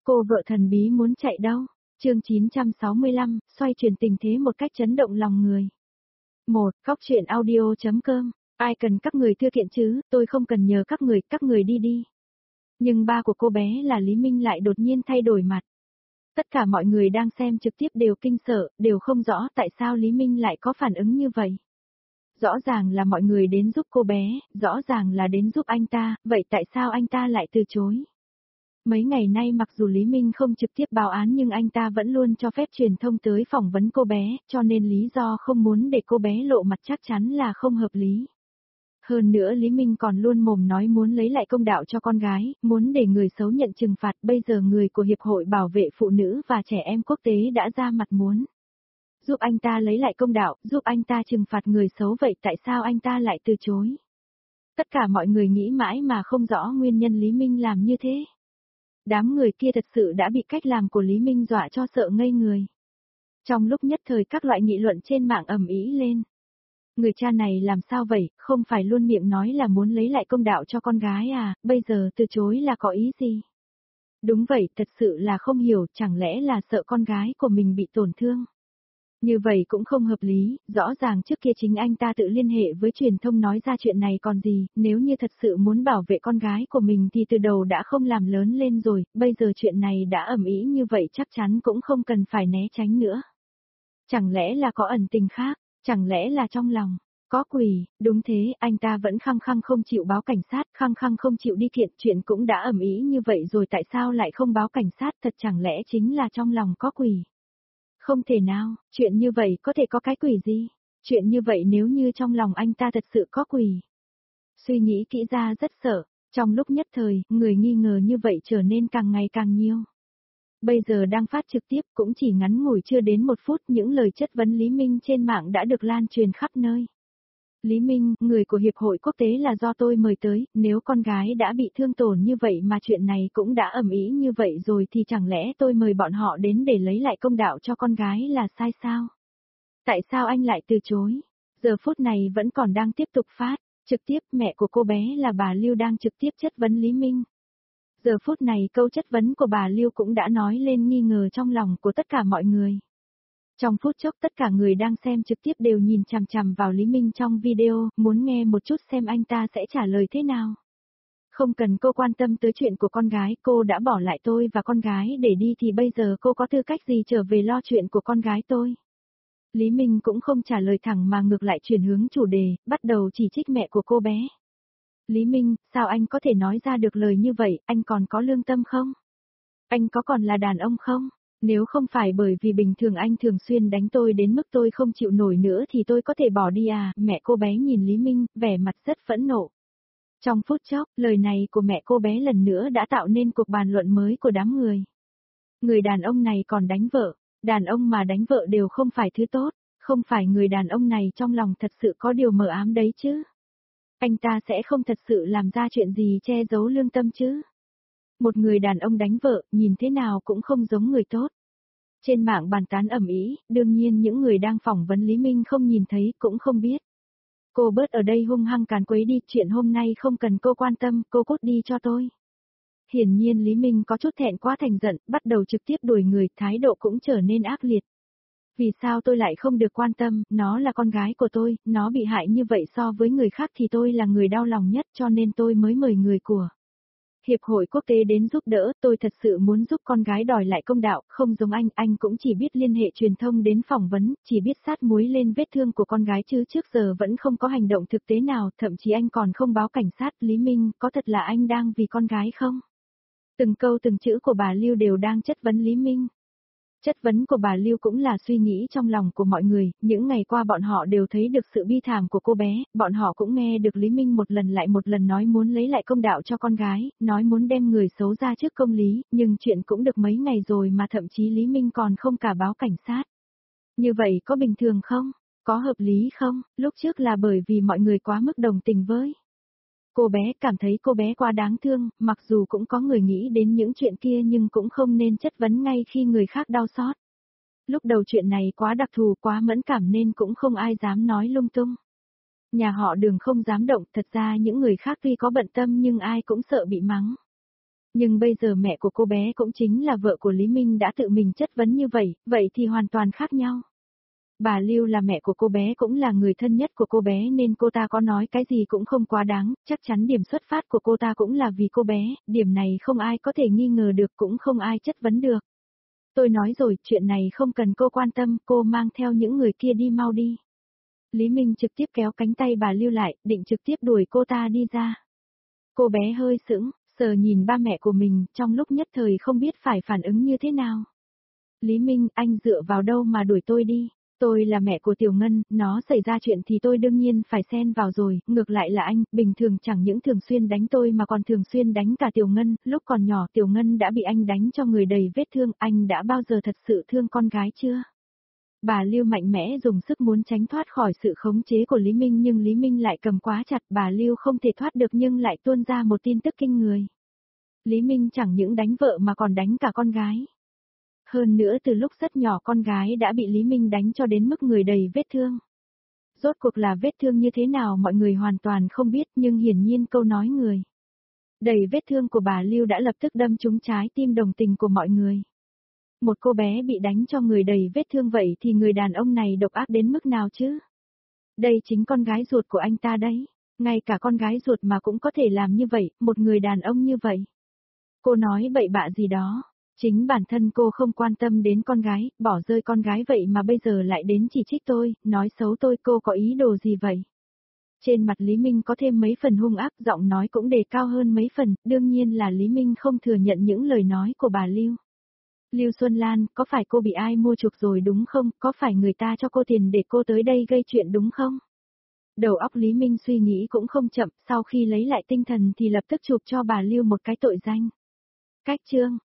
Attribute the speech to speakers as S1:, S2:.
S1: Cô vợ thần bí muốn chạy đâu? Chương 965, xoay chuyển tình thế một cách chấn động lòng người. 1. Cóc truyện audio.com. Ai cần các người thư kiện chứ, tôi không cần nhờ các người đi đi. Nhưng ba của cô bé là Lý Minh lại đột nhiên thay đổi mặt. Tất cả mọi người đang xem trực tiếp đều kinh sợ, đều không rõ tại sao Lý Minh lại có phản ứng như vậy. Rõ ràng là mọi người đến giúp cô bé, rõ ràng là đến giúp anh ta, vậy tại sao anh ta lại từ chối? Mấy ngày nay mặc dù Lý Minh không trực tiếp báo án nhưng anh ta vẫn luôn cho phép truyền thông tới phỏng vấn cô bé, cho nên lý do không muốn để cô bé lộ mặt chắc chắn là không hợp lý. Hơn nữa Lý Minh còn luôn mồm nói muốn lấy lại công đạo cho con gái, muốn để người xấu nhận trừng phạt, bây giờ người của Hiệp hội Bảo vệ Phụ nữ và Trẻ Em Quốc tế đã ra mặt muốn giúp anh ta lấy lại công đạo, giúp anh ta trừng phạt người xấu, vậy tại sao anh ta lại từ chối? Tất cả mọi người nghĩ mãi mà không rõ nguyên nhân Lý Minh làm như thế. Đám người kia thật sự đã bị cách làm của Lý Minh dọa cho sợ ngây người. Trong lúc nhất thời các loại nghị luận trên mạng ầm ĩ lên. Người cha này làm sao vậy, không phải luôn miệng nói là muốn lấy lại công đạo cho con gái à, bây giờ từ chối là có ý gì? Đúng vậy, thật sự là không hiểu, chẳng lẽ là sợ con gái của mình bị tổn thương? Như vậy cũng không hợp lý, rõ ràng trước kia chính anh ta tự liên hệ với truyền thông nói ra chuyện này còn gì, nếu như thật sự muốn bảo vệ con gái của mình thì từ đầu đã không làm lớn lên rồi, bây giờ chuyện này đã ầm ĩ như vậy chắc chắn cũng không cần phải né tránh nữa. Chẳng lẽ là có ẩn tình khác, chẳng lẽ là trong lòng có quỷ? Đúng thế, anh ta vẫn khăng khăng không chịu báo cảnh sát, khăng khăng không chịu đi kiện, chuyện cũng đã ầm ĩ như vậy rồi tại sao lại không báo cảnh sát, thật chẳng lẽ chính là trong lòng có quỷ? Không thể nào, chuyện như vậy có thể có cái quỷ gì? Chuyện như vậy nếu như trong lòng anh ta thật sự có quỷ. Suy nghĩ kỹ ra rất sợ, trong lúc nhất thời, người nghi ngờ như vậy trở nên càng ngày càng nhiều. Bây giờ đang phát trực tiếp cũng chỉ ngắn ngủi chưa đến 1 phút những lời chất vấn Lý Minh trên mạng đã được lan truyền khắp nơi. Lý Minh, người của Hiệp hội Quốc tế là do tôi mời tới, nếu con gái đã bị thương tổn như vậy mà chuyện này cũng đã ầm ĩ như vậy rồi thì chẳng lẽ tôi mời bọn họ đến để lấy lại công đạo cho con gái là sai sao? Tại sao anh lại từ chối? Giờ phút này vẫn còn đang tiếp tục phát, trực tiếp mẹ của cô bé là bà Lưu đang trực tiếp chất vấn Lý Minh. Giờ phút này câu chất vấn của bà Lưu cũng đã nói lên nghi ngờ trong lòng của tất cả mọi người. Trong phút chốc tất cả người đang xem trực tiếp đều nhìn chằm chằm vào Lý Minh trong video, muốn nghe một chút xem anh ta sẽ trả lời thế nào. Không cần cô quan tâm tới chuyện của con gái, cô đã bỏ lại tôi và con gái để đi thì bây giờ cô có tư cách gì trở về lo chuyện của con gái tôi? Lý Minh cũng không trả lời thẳng mà ngược lại chuyển hướng chủ đề, bắt đầu chỉ trích mẹ của cô bé. Lý Minh, sao anh có thể nói ra được lời như vậy, anh còn có lương tâm không? Anh có còn là đàn ông không? Nếu không phải bởi vì bình thường anh thường xuyên đánh tôi đến mức tôi không chịu nổi nữa thì tôi có thể bỏ đi à, mẹ cô bé nhìn Lý Minh, vẻ mặt rất phẫn nộ. Trong phút chốc, lời này của mẹ cô bé lần nữa đã tạo nên cuộc bàn luận mới của đám người. Người đàn ông này còn đánh vợ, đàn ông mà đánh vợ đều không phải thứ tốt, không phải người đàn ông này trong lòng thật sự có điều mờ ám đấy chứ. Anh ta sẽ không thật sự làm ra chuyện gì che giấu lương tâm chứ. Một người đàn ông đánh vợ, nhìn thế nào cũng không giống người tốt. Trên mạng bàn tán ầm ĩ, đương nhiên những người đang phỏng vấn Lý Minh không nhìn thấy cũng không biết. Cô bớt ở đây hung hăng càn quấy đi, chuyện hôm nay không cần cô quan tâm, cô cút đi cho tôi. Hiển nhiên Lý Minh có chút thẹn quá thành giận, bắt đầu trực tiếp đuổi người, thái độ cũng trở nên ác liệt. Vì sao tôi lại không được quan tâm, nó là con gái của tôi, nó bị hại như vậy so với người khác thì tôi là người đau lòng nhất cho nên tôi mới mời người của Hiệp hội Quốc tế đến giúp đỡ, tôi thật sự muốn giúp con gái đòi lại công đạo, không giống anh cũng chỉ biết liên hệ truyền thông đến phỏng vấn, chỉ biết sát muối lên vết thương của con gái chứ trước giờ vẫn không có hành động thực tế nào, thậm chí anh còn không báo cảnh sát. Lý Minh, có thật là anh đang vì con gái không? Từng câu từng chữ của bà Lưu đều đang chất vấn Lý Minh. Chất vấn của bà Lưu cũng là suy nghĩ trong lòng của mọi người, những ngày qua bọn họ đều thấy được sự bi thảm của cô bé, bọn họ cũng nghe được Lý Minh một lần lại một lần nói muốn lấy lại công đạo cho con gái, nói muốn đem người xấu ra trước công lý, nhưng chuyện cũng được mấy ngày rồi mà thậm chí Lý Minh còn không cả báo cảnh sát. Như vậy có bình thường không? Có hợp lý không? Lúc trước là bởi vì mọi người quá mức đồng tình với cô bé, cảm thấy cô bé quá đáng thương, mặc dù cũng có người nghĩ đến những chuyện kia nhưng cũng không nên chất vấn ngay khi người khác đau xót. Lúc đầu chuyện này quá đặc thù, quá mẫn cảm nên cũng không ai dám nói lung tung. Nhà họ Đường không dám động, thật ra những người khác tuy có bận tâm nhưng ai cũng sợ bị mắng. Nhưng bây giờ mẹ của cô bé cũng chính là vợ của Lý Minh đã tự mình chất vấn như vậy, vậy thì hoàn toàn khác nhau. Bà Lưu là mẹ của cô bé cũng là người thân nhất của cô bé nên cô ta có nói cái gì cũng không quá đáng, chắc chắn điểm xuất phát của cô ta cũng là vì cô bé, điểm này không ai có thể nghi ngờ được cũng không ai chất vấn được. Tôi nói rồi, chuyện này không cần cô quan tâm, cô mang theo những người kia đi mau đi. Lý Minh trực tiếp kéo cánh tay bà Lưu lại, định trực tiếp đuổi cô ta đi ra. Cô bé hơi sững, sờ nhìn ba mẹ của mình, trong lúc nhất thời không biết phải phản ứng như thế nào. Lý Minh, anh dựa vào đâu mà đuổi tôi đi? Tôi là mẹ của Tiểu Ngân, nó xảy ra chuyện thì tôi đương nhiên phải xen vào rồi, ngược lại là anh, bình thường chẳng những thường xuyên đánh tôi mà còn thường xuyên đánh cả Tiểu Ngân, lúc còn nhỏ Tiểu Ngân đã bị anh đánh cho người đầy vết thương, anh đã bao giờ thật sự thương con gái chưa? Bà Lưu mạnh mẽ dùng sức muốn tránh thoát khỏi sự khống chế của Lý Minh nhưng Lý Minh lại cầm quá chặt, bà Lưu không thể thoát được nhưng lại tuôn ra một tin tức kinh người. Lý Minh chẳng những đánh vợ mà còn đánh cả con gái. Hơn nữa từ lúc rất nhỏ con gái đã bị Lý Minh đánh cho đến mức người đầy vết thương. Rốt cuộc là vết thương như thế nào mọi người hoàn toàn không biết nhưng hiển nhiên câu nói người đầy vết thương của bà Lưu đã lập tức đâm trúng trái tim đồng tình của mọi người. Một cô bé bị đánh cho người đầy vết thương vậy thì người đàn ông này độc ác đến mức nào chứ? Đây chính con gái ruột của anh ta đấy. Ngay cả con gái ruột mà cũng có thể làm như vậy, một người đàn ông như vậy. Cô nói bậy bạ gì đó. Chính bản thân cô không quan tâm đến con gái, bỏ rơi con gái vậy mà bây giờ lại đến chỉ trích tôi, nói xấu tôi, cô có ý đồ gì vậy? Trên mặt Lý Minh có thêm mấy phần hung ác, giọng nói cũng đề cao hơn mấy phần, đương nhiên là Lý Minh không thừa nhận những lời nói của bà Lưu. Lưu Xuân Lan, có phải cô bị ai mua chuộc rồi đúng không? Có phải người ta cho cô tiền để cô tới đây gây chuyện đúng không? Đầu óc Lý Minh suy nghĩ cũng không chậm, sau khi lấy lại tinh thần thì lập tức chụp cho bà Lưu một cái tội danh. Cách chương